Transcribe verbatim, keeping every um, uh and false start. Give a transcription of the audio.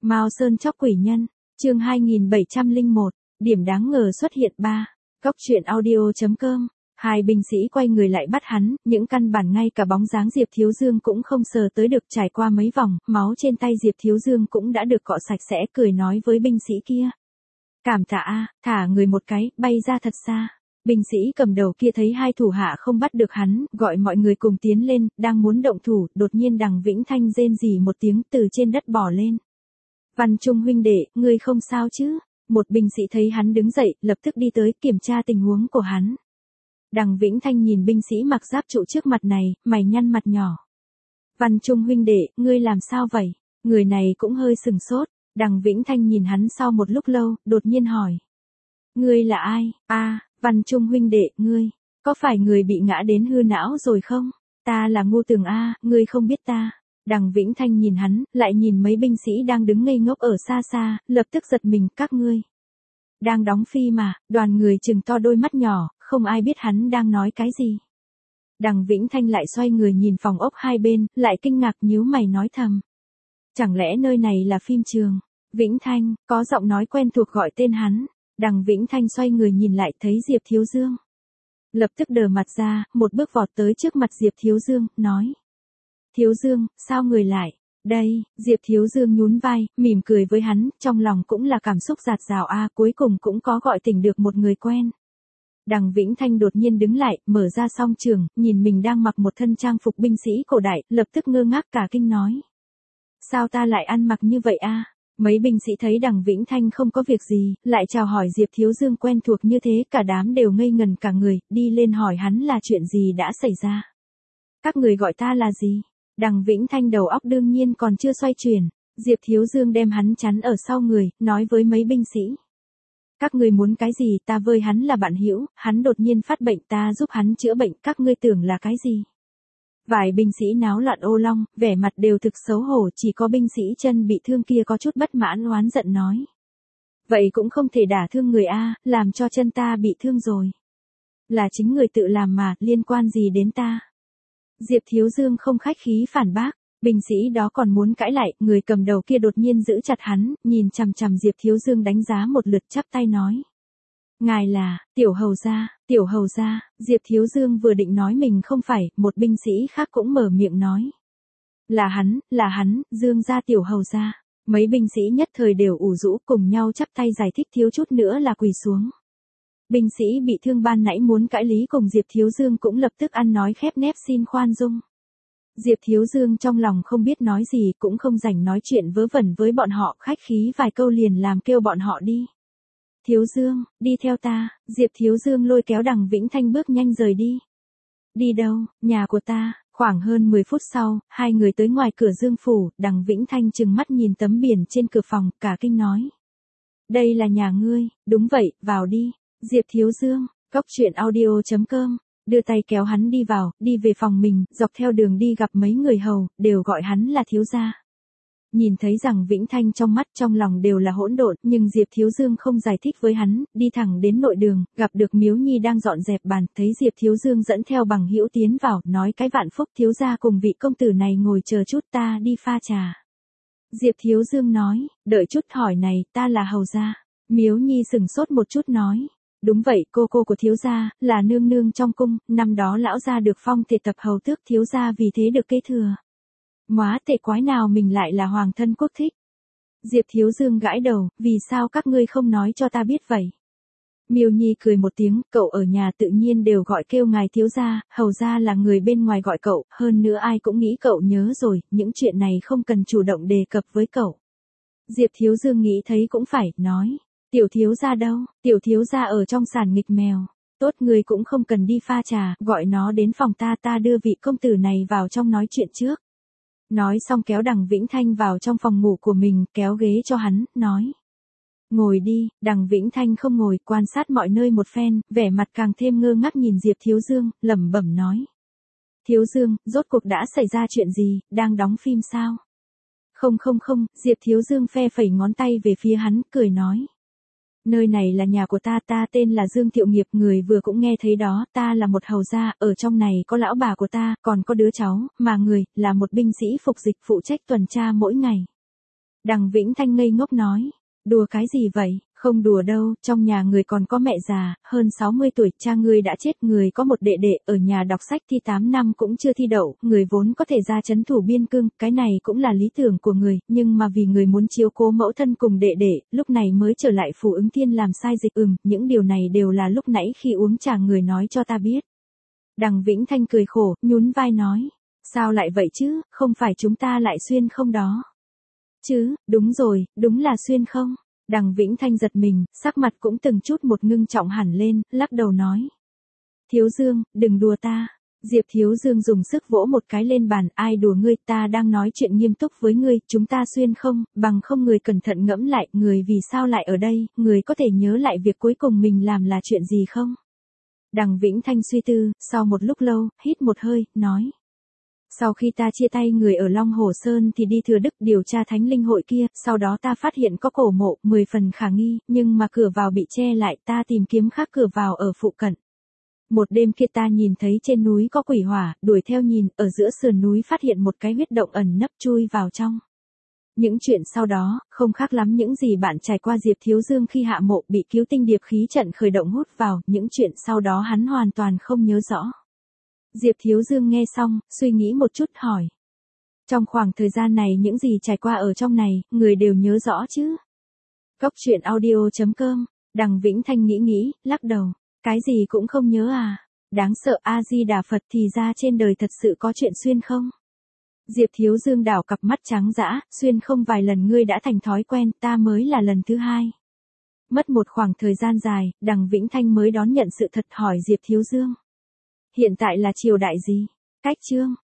Mao Sơn chóc quỷ nhân, chương hai nghìn bảy trăm lẻ một, điểm đáng ngờ xuất hiện ba. Cóc truyện audio chấm com. Hai binh sĩ quay người lại bắt hắn, những căn bản ngay cả bóng dáng Diệp Thiếu Dương cũng không sờ tới được. Trải qua mấy vòng, máu trên tay Diệp Thiếu Dương cũng đã được cọ sạch sẽ, cười nói với binh sĩ kia. Cảm tạ a, thả người một cái, bay ra thật xa. Binh sĩ cầm đầu kia thấy hai thủ hạ không bắt được hắn, gọi mọi người cùng tiến lên, đang muốn động thủ, đột nhiên Đằng Vĩnh Thanh rên rỉ một tiếng từ trên đất bò lên. Văn Trung huynh đệ, ngươi không sao chứ? Một binh sĩ thấy hắn đứng dậy, lập tức đi tới kiểm tra tình huống của hắn. Đằng Vĩnh Thanh nhìn binh sĩ mặc giáp trụ trước mặt này, mày nhăn mặt nhỏ. Văn Trung huynh đệ, ngươi làm sao vậy? Người này cũng hơi sừng sốt. Đằng Vĩnh Thanh nhìn hắn sau một lúc lâu, đột nhiên hỏi. Ngươi là ai? A, à, Văn Trung huynh đệ, ngươi, có phải người bị ngã đến hư não rồi không? Ta là Ngô Tường A, ngươi không biết ta. Đằng Vĩnh Thanh nhìn hắn, lại nhìn mấy binh sĩ đang đứng ngây ngốc ở xa xa, lập tức giật mình, các ngươi. Đang đóng phi mà, đoàn người trừng to đôi mắt nhỏ, không ai biết hắn đang nói cái gì. Đằng Vĩnh Thanh lại xoay người nhìn phòng ốc hai bên, lại kinh ngạc nhíu mày nói thầm. Chẳng lẽ nơi này là phim trường? Vĩnh Thanh, có giọng nói quen thuộc gọi tên hắn. Đằng Vĩnh Thanh xoay người nhìn lại thấy Diệp Thiếu Dương. Lập tức đờ mặt ra, một bước vọt tới trước mặt Diệp Thiếu Dương, nói. Thiếu Dương, sao người lại? Đây, Diệp Thiếu Dương nhún vai, mỉm cười với hắn, trong lòng cũng là cảm xúc dạt dào a, cuối cùng cũng có gọi tỉnh được một người quen. Đằng Vĩnh Thanh đột nhiên đứng lại, mở ra song trường, nhìn mình đang mặc một thân trang phục binh sĩ cổ đại, lập tức ngơ ngác cả kinh nói. Sao ta lại ăn mặc như vậy a? Mấy binh sĩ thấy Đằng Vĩnh Thanh không có việc gì, lại chào hỏi Diệp Thiếu Dương quen thuộc như thế, cả đám đều ngây ngần cả người, đi lên hỏi hắn là chuyện gì đã xảy ra. Các người gọi ta là gì? Đằng Vĩnh Thanh đầu óc đương nhiên còn chưa xoay chuyển, Diệp Thiếu Dương đem hắn chắn ở sau người, nói với mấy binh sĩ. Các người muốn cái gì, ta với hắn là bạn hữu, hắn đột nhiên phát bệnh, ta giúp hắn chữa bệnh, các ngươi tưởng là cái gì? Vài binh sĩ náo loạn ô long, vẻ mặt đều thực xấu hổ, chỉ có binh sĩ chân bị thương kia có chút bất mãn oán giận nói. Vậy cũng không thể đả thương người a, làm cho chân ta bị thương rồi. Là chính người tự làm mà, liên quan gì đến ta? Diệp Thiếu Dương không khách khí phản bác, binh sĩ đó còn muốn cãi lại, người cầm đầu kia đột nhiên giữ chặt hắn, nhìn chằm chằm Diệp Thiếu Dương đánh giá một lượt chắp tay nói. Ngài là, tiểu hầu gia, tiểu hầu gia, Diệp Thiếu Dương vừa định nói mình không phải, một binh sĩ khác cũng mở miệng nói. Là hắn, là hắn, Dương gia tiểu hầu gia. Mấy binh sĩ nhất thời đều ủ rũ cùng nhau chắp tay giải thích, thiếu chút nữa là quỳ xuống. Binh sĩ bị thương ban nãy muốn cãi lý cùng Diệp Thiếu Dương cũng lập tức ăn nói khép nép xin khoan dung. Diệp Thiếu Dương trong lòng không biết nói gì, cũng không rảnh nói chuyện vớ vẩn với bọn họ, khách khí vài câu liền làm kêu bọn họ đi. Thiếu Dương, đi theo ta. Diệp Thiếu Dương lôi kéo Đằng Vĩnh Thanh bước nhanh rời đi. Đi đâu? Nhà của ta. Khoảng hơn mười phút sau, hai người tới ngoài cửa Dương phủ, Đằng Vĩnh Thanh trừng mắt nhìn tấm biển trên cửa phòng, cả kinh nói. Đây là nhà ngươi. Đúng vậy, vào đi. Diệp Thiếu Dương, cóc truyện audio chấm com, đưa tay kéo hắn đi vào, đi về phòng mình, dọc theo đường đi gặp mấy người hầu, đều gọi hắn là thiếu gia. Nhìn thấy rằng Vĩnh Thanh trong mắt trong lòng đều là hỗn độn, nhưng Diệp Thiếu Dương không giải thích với hắn, đi thẳng đến nội đường, gặp được Miếu Nhi đang dọn dẹp bàn, thấy Diệp Thiếu Dương dẫn theo bằng hữu tiến vào, nói cái vạn phúc thiếu gia cùng vị công tử này ngồi chờ chút, ta đi pha trà. Diệp Thiếu Dương nói, đợi chút, hỏi này, ta là hầu gia. Miếu Nhi sừng sốt một chút nói. Đúng vậy, cô cô của thiếu gia, là nương nương trong cung, năm đó lão gia được phong thể tập hầu tước, thiếu gia vì thế được kế thừa. Móa tệ quái nào mình lại là hoàng thân quốc thích. Diệp Thiếu Dương gãi đầu, vì sao các ngươi không nói cho ta biết vậy? Miêu Nhi cười một tiếng, cậu ở nhà tự nhiên đều gọi kêu ngài thiếu gia, hầu gia là người bên ngoài gọi cậu, hơn nữa ai cũng nghĩ cậu nhớ rồi, những chuyện này không cần chủ động đề cập với cậu. Diệp Thiếu Dương nghĩ thấy cũng phải, nói. Tiểu thiếu gia đâu? Tiểu thiếu gia ở trong sàn nghịch mèo. Tốt, người cũng không cần đi pha trà, gọi nó đến phòng ta, ta đưa vị công tử này vào trong nói chuyện trước. Nói xong kéo Đằng Vĩnh Thanh vào trong phòng ngủ của mình, kéo ghế cho hắn, nói. Ngồi đi. Đằng Vĩnh Thanh không ngồi, quan sát mọi nơi một phen, vẻ mặt càng thêm ngơ ngác nhìn Diệp Thiếu Dương, lẩm bẩm nói. Thiếu Dương, rốt cuộc đã xảy ra chuyện gì, đang đóng phim sao? Không không không, Diệp Thiếu Dương phe phẩy ngón tay về phía hắn, cười nói. Nơi này là nhà của ta, ta tên là Dương Thiệu Nghiệp, người vừa cũng nghe thấy đó, ta là một hầu gia, ở trong này có lão bà của ta, còn có đứa cháu, mà người, là một binh sĩ phục dịch phụ trách tuần tra mỗi ngày. Đằng Vĩnh Thanh ngây ngốc nói. Đùa cái gì vậy, không đùa đâu, trong nhà người còn có mẹ già, hơn sáu mươi tuổi, cha người đã chết, người có một đệ đệ, ở nhà đọc sách thi tám năm cũng chưa thi đậu, người vốn có thể ra trấn thủ biên cương, cái này cũng là lý tưởng của người, nhưng mà vì người muốn chiếu cố mẫu thân cùng đệ đệ, lúc này mới trở lại Phủ Ứng Thiên làm sai dịch. Ừm, những điều này đều là lúc nãy khi uống trà người nói cho ta biết. Đằng Vĩnh Thanh cười khổ, nhún vai nói, sao lại vậy chứ, không phải chúng ta lại xuyên không đó. Chứ, đúng rồi, đúng là xuyên không. Đằng Vĩnh Thanh giật mình, sắc mặt cũng từng chút một ngưng trọng hẳn lên, lắc đầu nói. Thiếu Dương, đừng đùa ta. Diệp Thiếu Dương dùng sức vỗ một cái lên bàn, ai đùa ngươi, ta đang nói chuyện nghiêm túc với ngươi, chúng ta xuyên không, bằng không. Người cẩn thận ngẫm lại, người vì sao lại ở đây, người có thể nhớ lại việc cuối cùng mình làm là chuyện gì không? Đằng Vĩnh Thanh suy tư, sau một lúc lâu, hít một hơi, nói. Sau khi ta chia tay người ở Long Hồ Sơn thì đi Thừa Đức điều tra thánh linh hội kia, sau đó ta phát hiện có cổ mộ, mười phần khả nghi, nhưng mà cửa vào bị che lại, ta tìm kiếm khác cửa vào ở phụ cận. Một đêm kia ta nhìn thấy trên núi có quỷ hỏa, đuổi theo nhìn, ở giữa sườn núi phát hiện một cái huyết động ẩn nấp chui vào trong. Những chuyện sau đó, không khác lắm những gì bạn trải qua. Diệp Thiếu Dương khi hạ mộ bị cứu tinh điệp khí trận khởi động hút vào, những chuyện sau đó hắn hoàn toàn không nhớ rõ. Diệp Thiếu Dương nghe xong, suy nghĩ một chút hỏi. Trong khoảng thời gian này những gì trải qua ở trong này, người đều nhớ rõ chứ? Cốc truyện audio chấm com, Đằng Vĩnh Thanh nghĩ nghĩ, lắc đầu. Cái gì cũng không nhớ à? Đáng sợ. A-di-đà Phật, thì ra trên đời thật sự có chuyện xuyên không? Diệp Thiếu Dương đảo cặp mắt trắng dã, xuyên không vài lần ngươi đã thành thói quen, ta mới là lần thứ hai. Mất một khoảng thời gian dài, Đằng Vĩnh Thanh mới đón nhận sự thật, hỏi Diệp Thiếu Dương. Hiện tại là triều đại gì? Cách chương